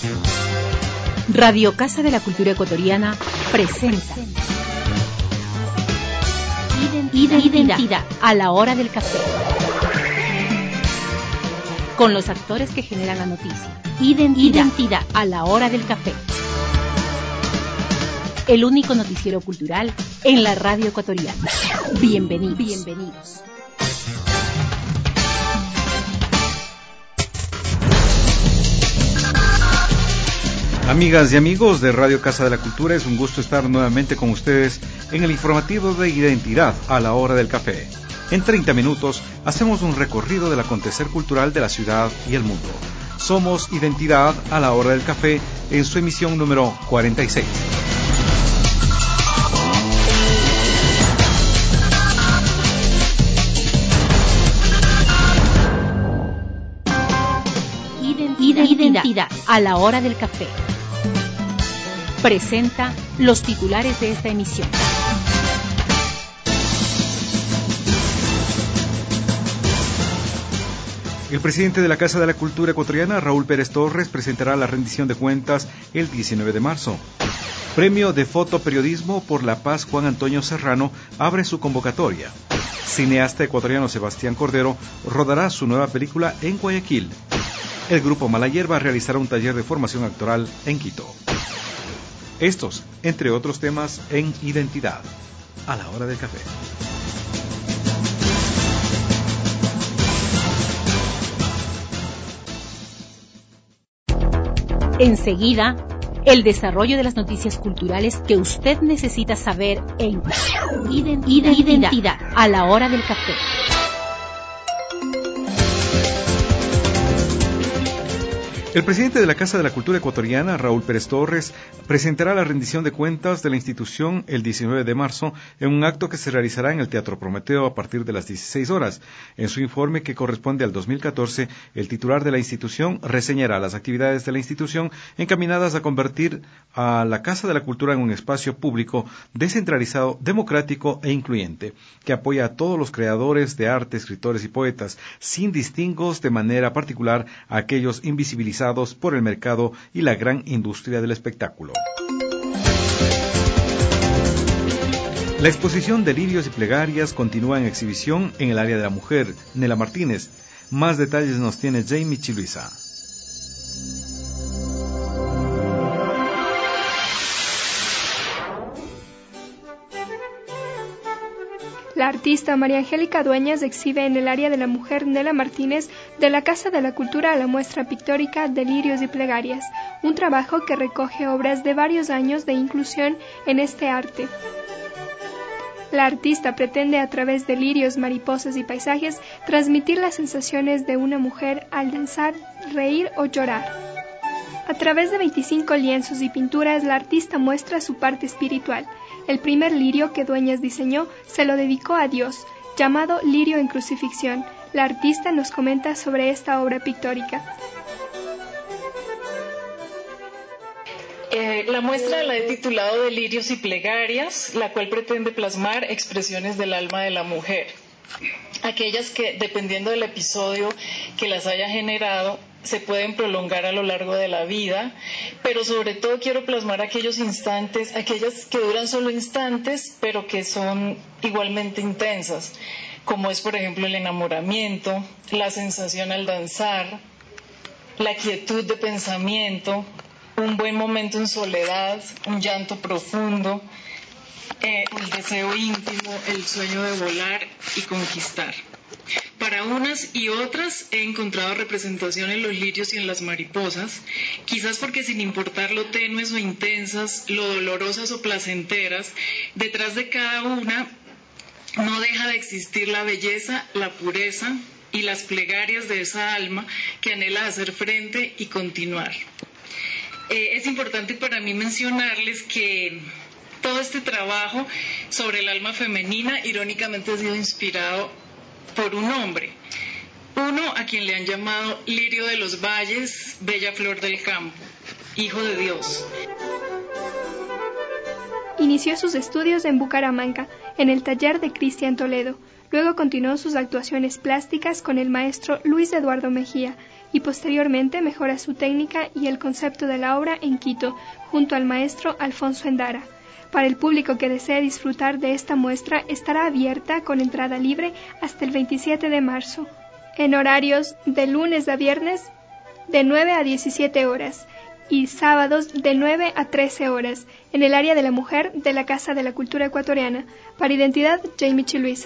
Radio Casa de la Cultura Ecuatoriana presenta Identidad a la hora del café. Con los actores que generan la noticia. Identidad a la hora del café. El único noticiero cultural en la radio ecuatoriana. Bienvenidos. Amigas y amigos de Radio Casa de la Cultura, es un gusto estar nuevamente con ustedes en el informativo de Identidad a la hora del café. En 30 minutos hacemos un recorrido del acontecer cultural de la ciudad y el mundo. Somos Identidad a la hora del café en su emisión número 46. Identidad a la hora del café. Presenta los titulares de esta emisión. El presidente de la Casa de la Cultura Ecuatoriana, Raúl Pérez Torres, presentará la rendición de cuentas el 19 de marzo. Premio de Fotoperiodismo por la Paz Juan Antonio Serrano abre su convocatoria. Cineasta ecuatoriano Sebastián Cordero rodará su nueva película en Guayaquil. El grupo Mala Hierba realizará un taller de formación actoral en Quito. Estos, entre otros temas, en Identidad a la hora del café. Enseguida, el desarrollo de las noticias culturales que usted necesita saber en Identidad a la hora del café. El presidente de la Casa de la Cultura Ecuatoriana, Raúl Pérez Torres, presentará la rendición de cuentas de la institución el 19 de marzo en un acto que se realizará en el Teatro Prometeo a partir de las 16 horas. En su informe, que corresponde al 2014, el titular de la institución reseñará las actividades de la institución encaminadas a convertir a la Casa de la Cultura en un espacio público descentralizado, democrático e incluyente, que apoya a todos los creadores de arte, escritores y poetas, sin distingos, de manera particular a aquellos invisibilizados por el mercado y la gran industria del espectáculo. La exposición de lirios y plegarias continúa en exhibición en el área de la mujer. Nela Martínez. Más detalles nos tiene Jamie Chiluisa. La artista María Angélica Dueñas exhibe en el área de la mujer Nela Martínez de la Casa de la Cultura la muestra pictórica de lirios y plegarias, un trabajo que recoge obras de varios años de inclusión en este arte. La artista pretende a través de lirios, mariposas y paisajes transmitir las sensaciones de una mujer al danzar, reír o llorar. A través de 25 lienzos y pinturas, la artista muestra su parte espiritual. El primer lirio que Dueñas diseñó se lo dedicó a Dios, llamado Lirio en Crucifixión. La artista nos comenta sobre esta obra pictórica. La muestra la he titulado de Lirios y Plegarias, la cual pretende plasmar expresiones del alma de la mujer. Aquellas que, dependiendo del episodio que las haya generado, se pueden prolongar a lo largo de la vida, pero sobre todo quiero plasmar aquellos instantes, aquellas que duran solo instantes, pero que son igualmente intensas, como es por ejemplo el enamoramiento, la sensación al danzar, la quietud de pensamiento, un buen momento en soledad, un llanto profundo, el deseo íntimo, el sueño de volar y conquistar. Para unas y otras he encontrado representación en los lirios y en las mariposas, quizás porque sin importar lo tenues o intensas, lo dolorosas o placenteras, detrás de cada una no deja de existir la belleza, la pureza y las plegarias de esa alma que anhela hacer frente y continuar. Es importante para mí mencionarles que todo este trabajo sobre el alma femenina irónicamente ha sido inspirado por un hombre, uno a quien le han llamado Lirio de los Valles, Bella Flor del Campo, hijo de Dios. Inició sus estudios en Bucaramanga, en el taller de Cristian Toledo. Luego continuó sus actuaciones plásticas con el maestro Luis Eduardo Mejía, y posteriormente mejora su técnica y el concepto de la obra en Quito, junto al maestro Alfonso Endara. Para el público que desee disfrutar de esta muestra, estará abierta con entrada libre hasta el 27 de marzo, en horarios de lunes a viernes de 9 a 17 horas y sábados de 9 a 13 horas, en el área de la mujer de la Casa de la Cultura Ecuatoriana. Para Identidad, Jamie Chiluisa.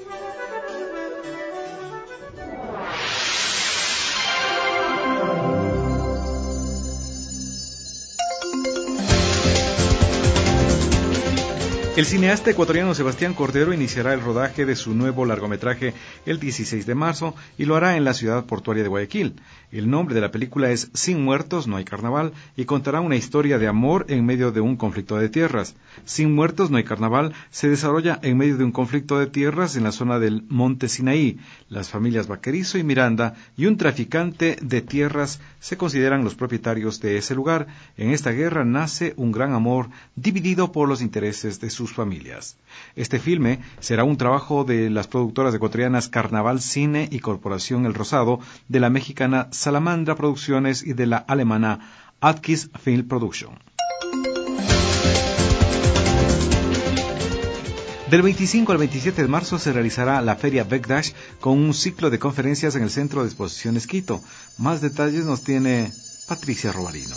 El cineasta ecuatoriano Sebastián Cordero iniciará el rodaje de su nuevo largometraje el 16 de marzo y lo hará en la ciudad portuaria de Guayaquil. El nombre de la película es Sin muertos no hay carnaval y contará una historia de amor en medio de un conflicto de tierras. Sin muertos no hay carnaval se desarrolla en medio de un conflicto de tierras en la zona del Monte Sinaí. Las familias Vaquerizo y Miranda y un traficante de tierras se consideran los propietarios de ese lugar. En esta guerra nace un gran amor dividido por los intereses de sus familias. Este filme será un trabajo de las productoras ecuatorianas Carnaval Cine y Corporación El Rosado, de la mexicana Salamandra Producciones y de la alemana Atkins Film Production. Del 25 al 27 de marzo se realizará la Feria Bekdash con un ciclo de conferencias en el Centro de Exposiciones Quito. Más detalles nos tiene Patricia Robalino.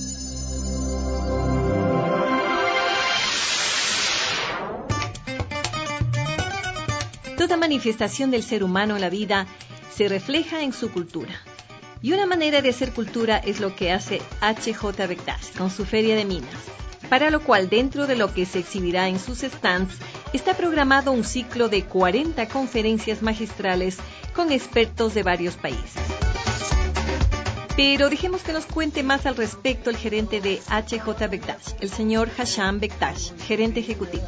Toda manifestación del ser humano en la vida se refleja en su cultura. Y una manera de hacer cultura es lo que hace HJ Bekdash con su Feria de Minas, para lo cual dentro de lo que se exhibirá en sus stands está programado un ciclo de 40 conferencias magistrales con expertos de varios países. Pero dejemos que nos cuente más al respecto el gerente de HJ Bekdash, el señor Hasham Bekdash, gerente ejecutivo.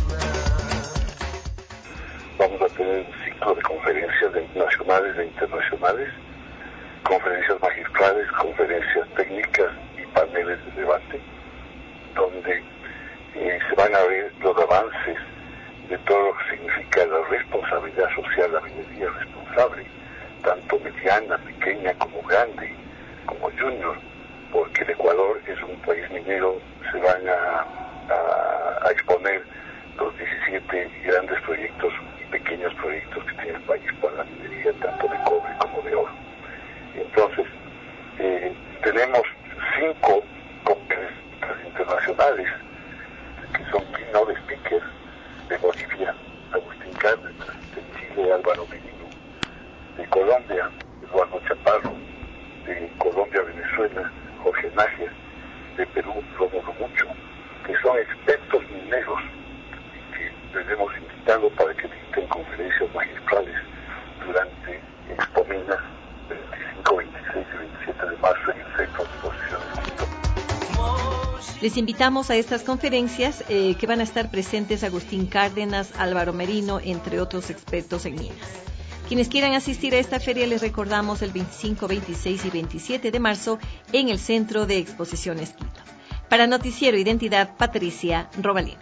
Vamos a tener un ciclo de conferencias nacionales e internacionales, conferencias magistrales, conferencias técnicas y paneles de debate, donde se van a ver los avances de todo lo que significa la responsabilidad social, la minería responsable, tanto mediana, pequeña como grande, como junior, porque el Ecuador es un país minero. Se van a exponer los 17 grandes proyectos y pequeños proyectos que tiene el país para la minería, tanto de cobre como de oro. Entonces, tenemos 5 conferencias internacionales que son keynote speakers: de Bolivia, Agustín Cárdenas; de Chile, Álvaro Merino; de Colombia, Eduardo Chaparro; de Colombia, Venezuela, Jorge Nájera; de Perú, Rómulo Mucho, que son expertos mineros que les hemos invitado para que visiten conferencias magistrales durante Expo Minas, 25, 26 y 27 de marzo en el Centro de Exposiciones Quito. Les invitamos a estas conferencias que van a estar presentes Agustín Cárdenas, Álvaro Merino, entre otros expertos en minas. Quienes quieran asistir a esta feria, les recordamos el 25, 26 y 27 de marzo en el Centro de Exposiciones Quito. Para Noticiero Identidad, Patricia Robalino.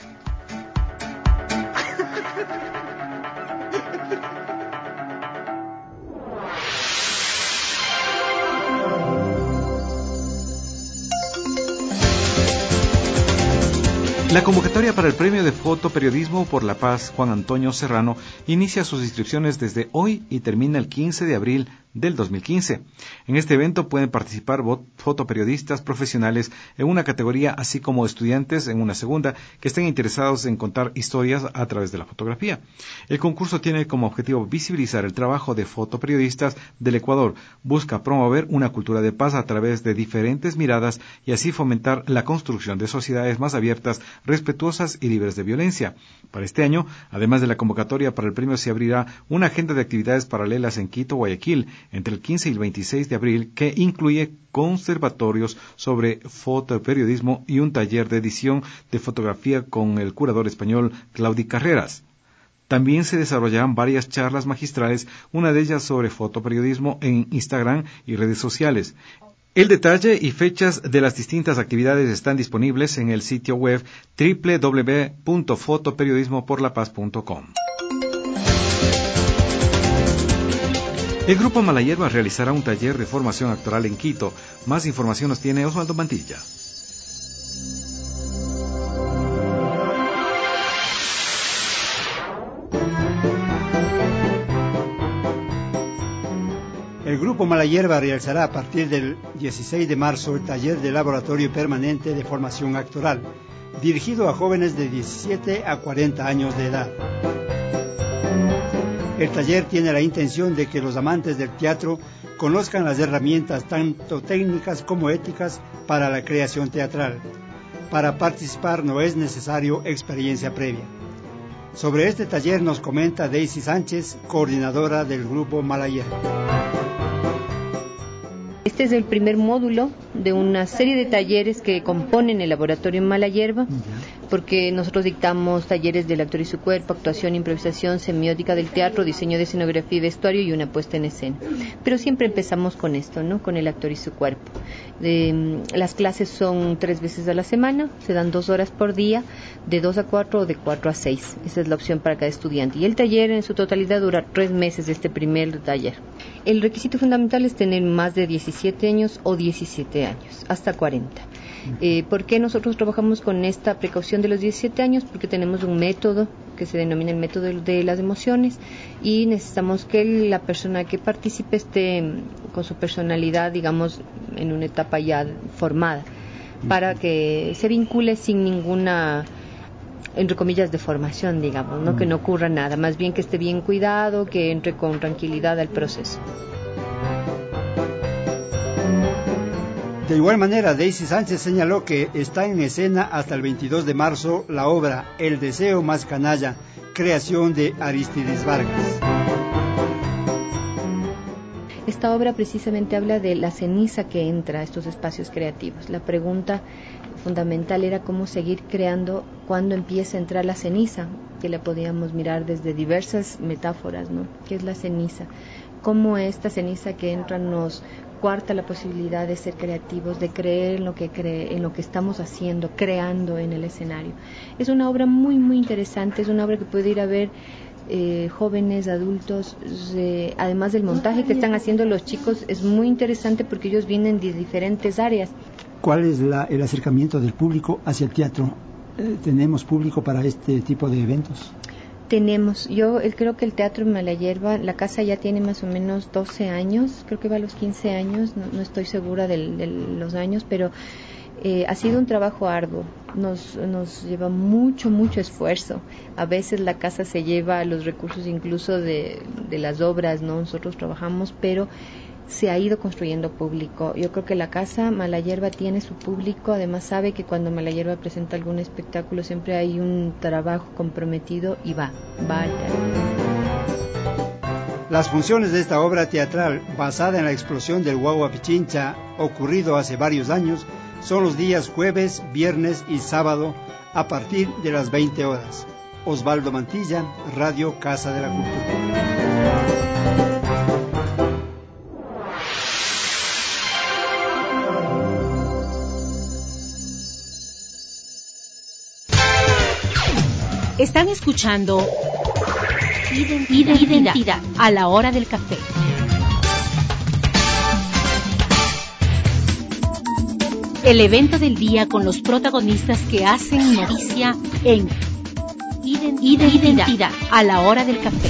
La convocatoria para el Premio de Fotoperiodismo por la Paz Juan Antonio Serrano inicia sus inscripciones desde hoy y termina el 15 de abril del 2015. En este evento pueden participar fotoperiodistas profesionales en una categoría, así como estudiantes en una segunda, que estén interesados en contar historias a través de la fotografía. El concurso tiene como objetivo visibilizar el trabajo de fotoperiodistas del Ecuador. Busca promover una cultura de paz a través de diferentes miradas y así fomentar la construcción de sociedades más abiertas, respetuosas y libres de violencia. Para este año, además de la convocatoria para el premio, se abrirá una agenda de actividades paralelas en Quito, Guayaquil, entre el 15 y el 26 de abril, que incluye conservatorios sobre fotoperiodismo y un taller de edición de fotografía con el curador español Claudi Carreras. También se desarrollarán varias charlas magistrales, una de ellas sobre fotoperiodismo en Instagram y redes sociales. El detalle y fechas de las distintas actividades están disponibles en el sitio web www.fotoperiodismoporlapaz.com. El Grupo Malayerba realizará un taller de formación actoral en Quito. Más información nos tiene Osvaldo Mantilla. El Grupo Malayerba realizará a partir del 16 de marzo el taller de laboratorio permanente de formación actoral, dirigido a jóvenes de 17 a 40 años de edad. El taller tiene la intención de que los amantes del teatro conozcan las herramientas tanto técnicas como éticas para la creación teatral. Para participar no es necesario experiencia previa. Sobre este taller nos comenta Daisy Sánchez, coordinadora del Grupo Malayerba. Este es el primer módulo de una serie de talleres que componen el laboratorio Malayerba, porque nosotros dictamos talleres del actor y su cuerpo, actuación, improvisación, semiótica del teatro, diseño de escenografía y vestuario y una puesta en escena. Pero siempre empezamos con esto, ¿no? Con el actor y su cuerpo. Las clases son 3 veces a la semana, se dan 2 horas por día, de 2 a 4 o de 4 a 6. Esa es la opción para cada estudiante. Y el taller en su totalidad dura 3 meses, este primer taller. El requisito fundamental es tener más de 17 años o 17 años, hasta 40. ¿Por qué nosotros trabajamos con esta precaución de los 17 años? Porque tenemos un método que se denomina el método de las emociones y necesitamos que la persona que participe esté con su personalidad, digamos, en una etapa ya formada, para que se vincule sin ninguna, entre comillas, de formación, digamos, ¿no? Que no ocurra nada, más bien que esté bien cuidado, que entre con tranquilidad al proceso. De igual manera, Daisy Sánchez señaló que está en escena hasta el 22 de marzo la obra El deseo más canalla, creación de Aristides Vargas. Esta obra precisamente habla de la ceniza que entra a estos espacios creativos. La pregunta fundamental era cómo seguir creando cuando empieza a entrar la ceniza, que la podíamos mirar desde diversas metáforas, ¿no? ¿Qué es la ceniza? Cómo esta ceniza que entra nos cuarta la posibilidad de ser creativos, de creer en lo que estamos haciendo, creando en el escenario. Es una obra muy, muy interesante, es una obra que puede ir a ver jóvenes, adultos, además del montaje que están haciendo los chicos, es muy interesante porque ellos vienen de diferentes áreas. ¿Cuál es el acercamiento del público hacia el teatro? ¿Tenemos público para este tipo de eventos? Tenemos, yo creo que el Teatro Malayerba, la casa ya tiene más o menos 12 años, creo que va a los 15 años, no estoy segura de los años, pero ha sido un trabajo arduo, nos lleva mucho esfuerzo. A veces la casa se lleva los recursos incluso de las obras, ¿no? Nosotros trabajamos, pero se ha ido construyendo público. Yo creo que la casa Malayerba tiene su público, además sabe que cuando Malayerba presenta algún espectáculo siempre hay un trabajo comprometido y va al teatro. Las funciones de esta obra teatral, basada en la explosión del Guagua Pichincha, ocurrido hace varios años, son los días jueves, viernes y sábado a partir de las 20 horas. Osvaldo Mantilla, Radio Casa de la Cultura. Están escuchando Identidad a la hora del café. El evento del día con los protagonistas que hacen noticia en Identidad a la hora del café.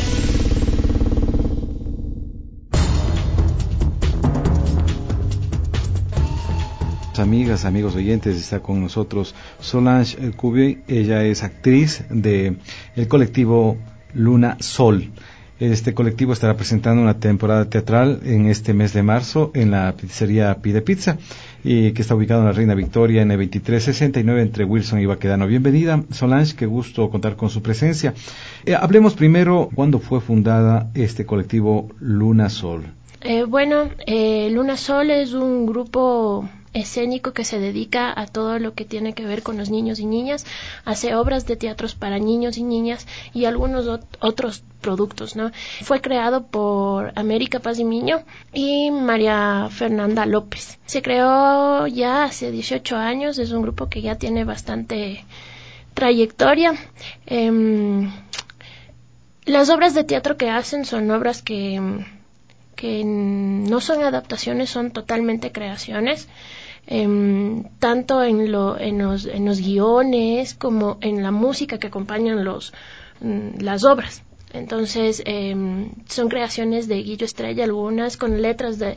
Amigas, amigos oyentes, está con nosotros Solange Cubier. Ella es actriz del colectivo Luna Sol. Este colectivo estará presentando una temporada teatral en este mes de marzo en la pizzería Pide Pizza, que está ubicado en la Reina Victoria en el 2369 entre Wilson y Baquedano. Bienvenida, Solange, qué gusto contar con su presencia. Hablemos primero, ¿cuándo fue fundada este colectivo Luna Sol? Luna Sol es un grupo escénico que se dedica a todo lo que tiene que ver con los niños y niñas, hace obras de teatros para niños y niñas y algunos otros productos, ¿no? Fue creado por América Paz y Miño y María Fernanda López. Se creó ya hace 18 años, es un grupo que ya tiene bastante trayectoria. Las obras de teatro que hacen son obras que que no son adaptaciones, son totalmente creaciones. Tanto en los guiones como en la música que acompañan las obras. Entonces, son creaciones de Guillo Estrella, algunas con letras de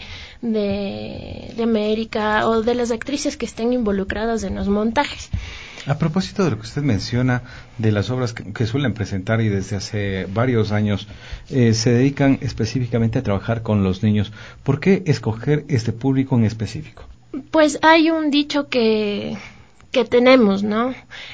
América o de las actrices que estén involucradas en los montajes. A propósito de lo que usted menciona, de las obras que suelen presentar y desde hace varios años se dedican específicamente a trabajar con los niños, ¿por qué escoger este público en específico? Pues hay un dicho que tenemos, ¿no?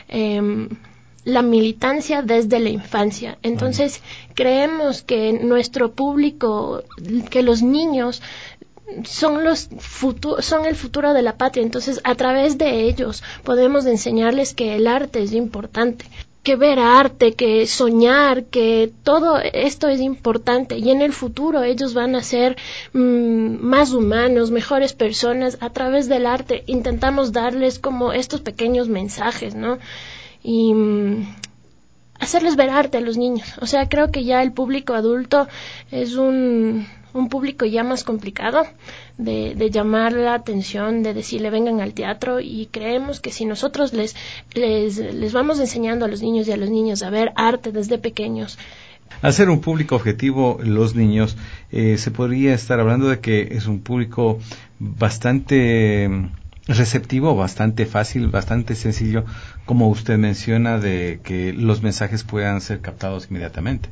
La militancia desde la infancia. Entonces, creemos que nuestro público, que los niños son el futuro de la patria. Entonces, a través de ellos podemos enseñarles que el arte es importante, que ver arte, que soñar, que todo esto es importante, y en el futuro ellos van a ser más humanos, mejores personas. A través del arte intentamos darles como estos pequeños mensajes, ¿no? Y hacerles ver arte a los niños. O sea, creo que ya el público adulto es un público ya más complicado de llamar la atención, de decirle vengan al teatro, y creemos que si nosotros les vamos enseñando a los niños y a las niñas a ver arte desde pequeños. Al ser un público objetivo, los niños, se podría estar hablando de que es un público bastante receptivo, bastante fácil, bastante sencillo, como usted menciona, de que los mensajes puedan ser captados inmediatamente.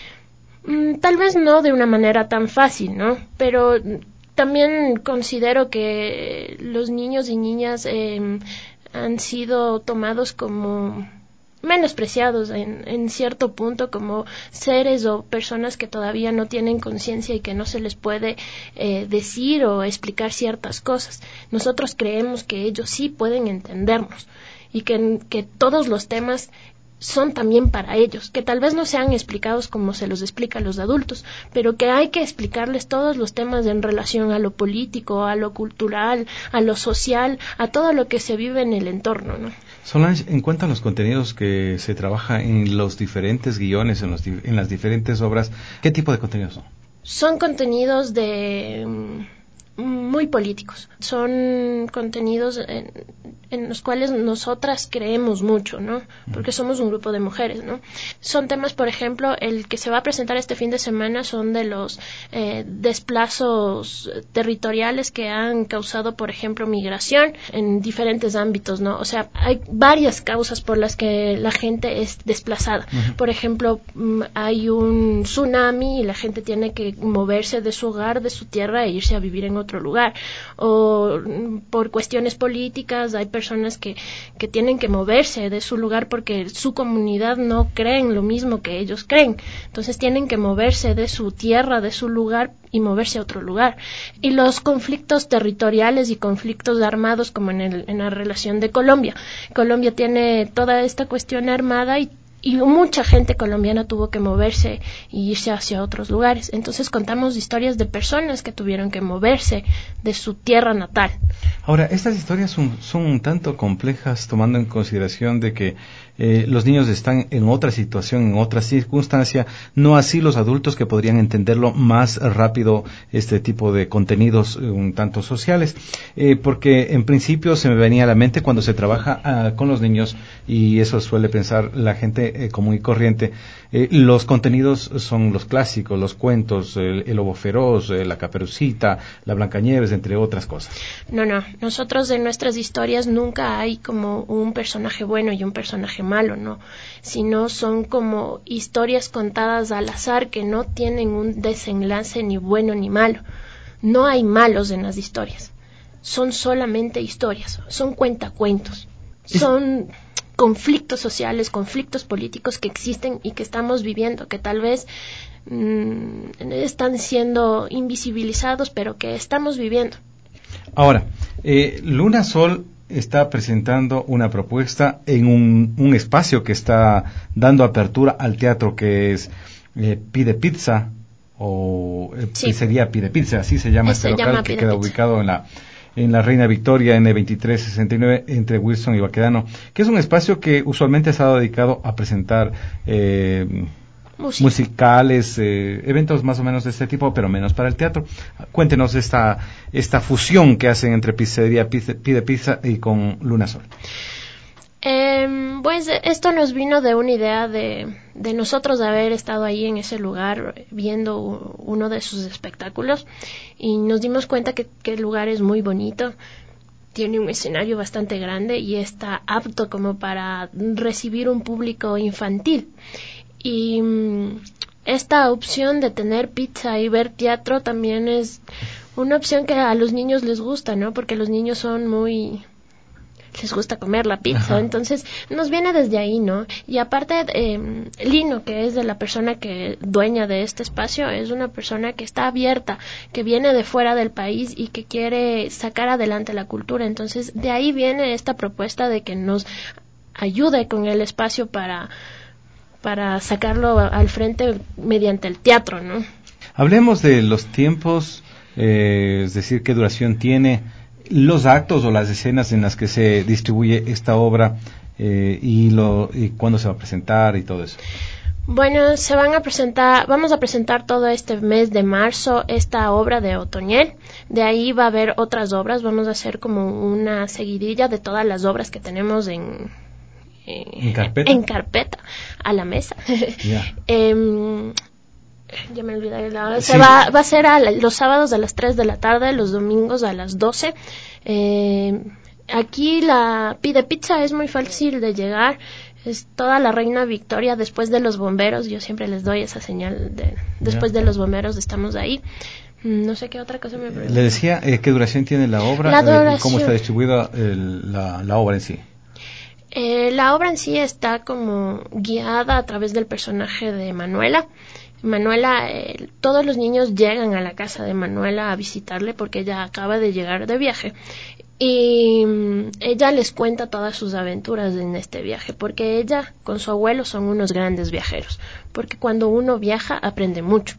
Tal vez no de una manera tan fácil, ¿no? Pero también considero que los niños y niñas han sido tomados como menospreciados en cierto punto, como seres o personas que todavía no tienen conciencia y que no se les puede decir o explicar ciertas cosas. Nosotros creemos que ellos sí pueden entendernos y que todos los temas son también para ellos, que tal vez no sean explicados como se los explica a los adultos, pero que hay que explicarles todos los temas en relación a lo político, a lo cultural, a lo social, a todo lo que se vive en el entorno, ¿no? Solange, en cuanto a los contenidos que se trabaja en los diferentes guiones, en las diferentes obras, ¿qué tipo de contenidos son? Son contenidos muy políticos. Son contenidos en los cuales nosotras creemos mucho, ¿no? Porque somos un grupo de mujeres, ¿no? Son temas, por ejemplo, el que se va a presentar este fin de semana son de los desplazos territoriales que han causado, por ejemplo, migración en diferentes ámbitos, ¿no? O sea, hay varias causas por las que la gente es desplazada. Por ejemplo, hay un tsunami y la gente tiene que moverse de su hogar, de su tierra, e irse a vivir en otro lugar. O por cuestiones políticas hay personas que tienen que moverse de su lugar porque su comunidad no cree en lo mismo que ellos creen. Entonces tienen que moverse de su tierra, de su lugar, y moverse a otro lugar. Y los conflictos territoriales y conflictos armados, como en la relación de Colombia. Colombia tiene toda esta cuestión armada y mucha gente colombiana tuvo que moverse y irse hacia otros lugares. Entonces contamos historias de personas que tuvieron que moverse de su tierra natal. Ahora, estas historias son un tanto complejas, tomando en consideración de que los niños están en otra situación, en otra circunstancia, no así los adultos que podrían entenderlo más rápido, este tipo de contenidos un tanto sociales, porque en principio se me venía a la mente cuando se trabaja con los niños, y eso suele pensar la gente común y corriente, los contenidos son los clásicos, los cuentos, el lobo feroz, la Caperucita, la Blancanieves, entre otras cosas. No, nosotros en nuestras historias nunca hay como un personaje bueno y un personaje malo, no, sino son como historias contadas al azar que no tienen un desenlace ni bueno ni malo. No hay malos en las historias, son solamente historias, son cuentacuentos, son conflictos sociales, conflictos políticos que existen y que estamos viviendo, que tal vez están siendo invisibilizados, pero que estamos viviendo. Ahora, Luna Sol está presentando una propuesta en un espacio que está dando apertura al teatro, que es Pide Pizza, o Pizzería Pide Pizza, así se llama este local, que queda ubicado en la Reina Victoria, N2369, entre Wilson y Baquedano, que es un espacio que usualmente ha estado dedicado a presentar musicales, eventos más o menos de este tipo, pero menos para el teatro. Cuéntenos esta fusión que hacen entre Pizzería Pide Pizza y con Luna Sol. Pues esto nos vino de una idea de nosotros haber estado ahí en ese lugar viendo uno de sus espectáculos y nos dimos cuenta que el lugar es muy bonito, tiene un escenario bastante grande y está apto como para recibir un público infantil. Y esta opción de tener pizza y ver teatro también es una opción que a los niños les gusta, ¿no? Porque los niños les gusta comer la pizza. Ajá. Entonces nos viene desde ahí, ¿no? Y aparte Lino, que es de la persona que dueña de este espacio, es una persona que está abierta, que viene de fuera del país y que quiere sacar adelante la cultura. Entonces de ahí viene esta propuesta de que nos ayude con el espacio para sacarlo al frente mediante el teatro, ¿no? Hablemos de los tiempos, es decir, qué duración tiene, los actos o las escenas en las que se distribuye esta obra y cuándo se va a presentar y todo eso. Bueno, vamos a presentar todo este mes de marzo esta obra de Otoñel. De ahí va a haber otras obras, vamos a hacer como una seguidilla de todas las obras que tenemos en carpeta a la mesa. Yeah. Ya me olvidé la... Sí. Va a ser los sábados a las 3 de la tarde, los domingos a las 12. Aquí la Pide Pizza es muy fácil de llegar. Es toda la Reina Victoria después de los bomberos. Yo siempre les doy esa señal después de los bomberos estamos ahí. No sé qué otra cosa me preguntó. Le decía, ¿qué duración tiene la obra? ¿Cómo está distribuida la obra en sí? La obra en sí está como guiada a través del personaje de Manuela. Manuela, todos los niños llegan a la casa de Manuela a visitarle porque ella acaba de llegar de viaje y ella les cuenta todas sus aventuras en este viaje porque ella con su abuelo son unos grandes viajeros porque cuando uno viaja aprende mucho.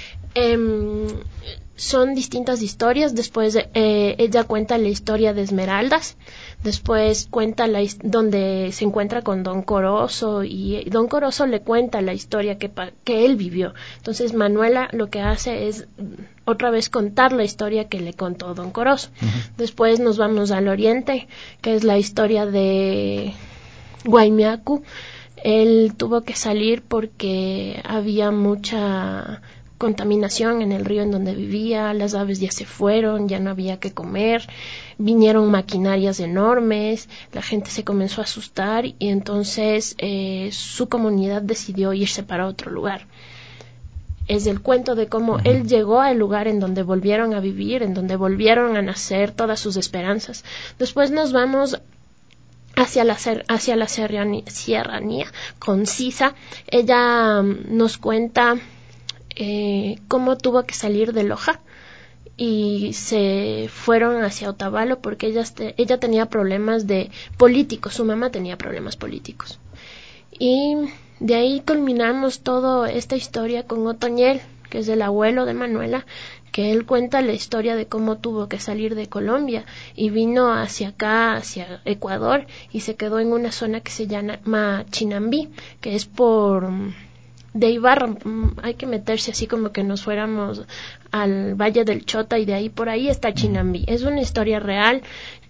Son distintas historias. Después ella cuenta la historia de Esmeraldas, después cuenta donde se encuentra con Don Corozo y Don Corozo le cuenta la historia que él vivió. Entonces Manuela lo que hace es otra vez contar la historia que le contó Don Corozo. Uh-huh. Después nos vamos al oriente, que es la historia de Guaymiacu. Él tuvo que salir porque había mucha contaminación en el río en donde vivía, las aves ya se fueron, ya no había que comer, vinieron maquinarias enormes, la gente se comenzó a asustar y entonces su comunidad decidió irse para otro lugar. Es el cuento de cómo él llegó al lugar en donde volvieron a vivir, en donde volvieron a nacer todas sus esperanzas. Después nos vamos hacia la serranía con Sisa. Ella nos cuenta cómo tuvo que salir de Loja y se fueron hacia Otavalo porque ella tenía problemas políticos, su mamá tenía problemas políticos. Y de ahí culminamos toda esta historia con Otoñel, que es el abuelo de Manuela, que él cuenta la historia de cómo tuvo que salir de Colombia y vino hacia acá, hacia Ecuador, y se quedó en una zona que se llama Chinambí, que es de Ibarra, hay que meterse así como que nos fuéramos al Valle del Chota y de ahí por ahí está Chinambí. Es una historia real.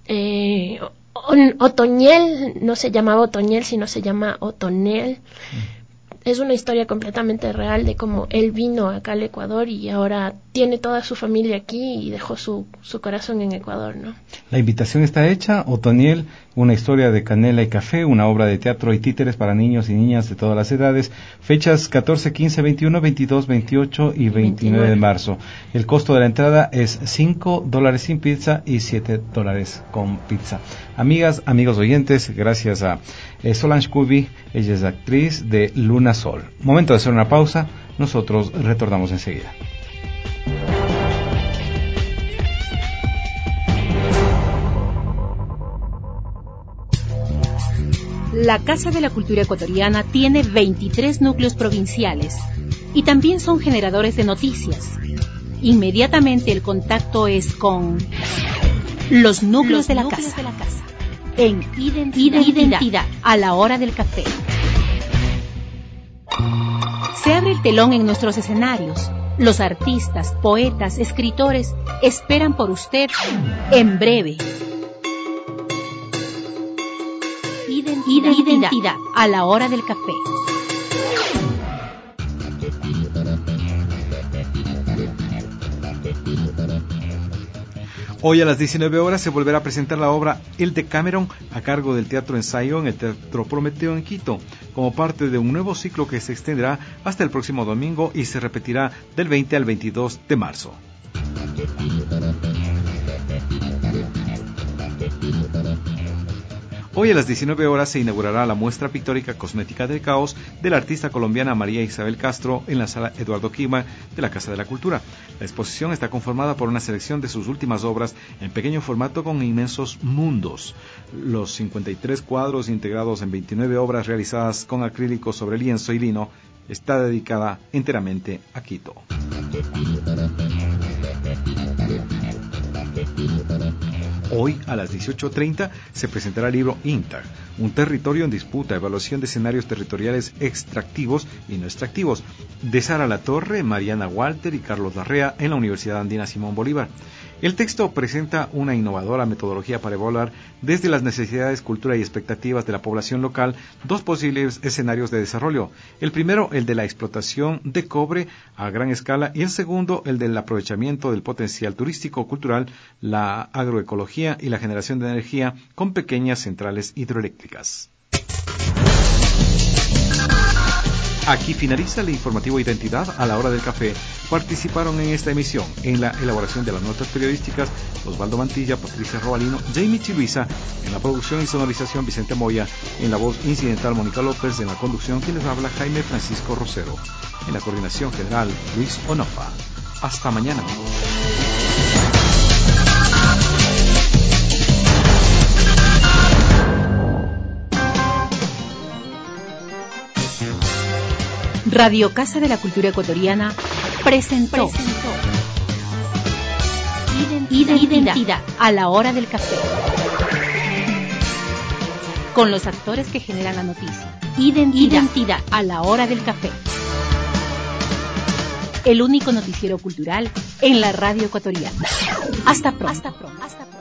Otoñel no se llamaba Otoñel, sino se llama Otonel. Es una historia completamente real de cómo él vino acá al Ecuador y ahora tiene toda su familia aquí y dejó su corazón en Ecuador, ¿no? La invitación está hecha. Otoñel, una historia de canela y café, una obra de teatro y títeres para niños y niñas de todas las edades. Fechas 14, 15, 21, 22, 28 y 29 de marzo. El costo de la entrada es $5 sin pizza y $7 con pizza. Amigas, amigos oyentes, gracias a Solange Cubi, ella es actriz de Luna Sol. Momento de hacer una pausa, nosotros retornamos enseguida. La Casa de la Cultura Ecuatoriana tiene 23 núcleos provinciales y también son generadores de noticias. Inmediatamente el contacto es con los núcleos de la casa. En Identidad a la hora del café. Se abre el telón en nuestros escenarios. Los artistas, poetas, escritores esperan por usted en breve. Identidad a la hora del café. Hoy a las 19 horas se volverá a presentar la obra El Decameron a cargo del Teatro Ensayo en el Teatro Prometeo en Quito, como parte de un nuevo ciclo que se extenderá hasta el próximo domingo y se repetirá del 20 al 22 de marzo. Hoy a las 19 horas se inaugurará la muestra pictórica Cosmética del Caos de la artista colombiana María Isabel Castro en la sala Eduardo Quima de la Casa de la Cultura. La exposición está conformada por una selección de sus últimas obras en pequeño formato con inmensos mundos. Los 53 cuadros integrados en 29 obras realizadas con acrílico sobre lienzo y lino está dedicada enteramente a Quito. Hoy, a las 18:30, se presentará el libro INTAG, un territorio en disputa, evaluación de escenarios territoriales extractivos y no extractivos, de Sara Latorre, Mariana Walter y Carlos Larrea en la Universidad Andina Simón Bolívar. El texto presenta una innovadora metodología para evaluar desde las necesidades, cultura y expectativas de la población local dos posibles escenarios de desarrollo. El primero, el de la explotación de cobre a gran escala, y el segundo, el del aprovechamiento del potencial turístico, cultural, la agroecología y la generación de energía con pequeñas centrales hidroeléctricas. Aquí finaliza el informativo Identidad a la hora del café. Participaron en esta emisión, en la elaboración de las notas periodísticas, Osvaldo Mantilla, Patricia Robalino, Jamie Chiluisa, en la producción y sonorización Vicente Moya, en la voz incidental Mónica López, en la conducción quien les habla Jaime Francisco Rosero, en la coordinación general Luis Onofa. Hasta mañana, amigos. Radio Casa de la Cultura Ecuatoriana presentó Identidad a la hora del café, con los actores que generan la noticia. Identidad a la hora del café, el único noticiero cultural en la radio ecuatoriana. Hasta pronto.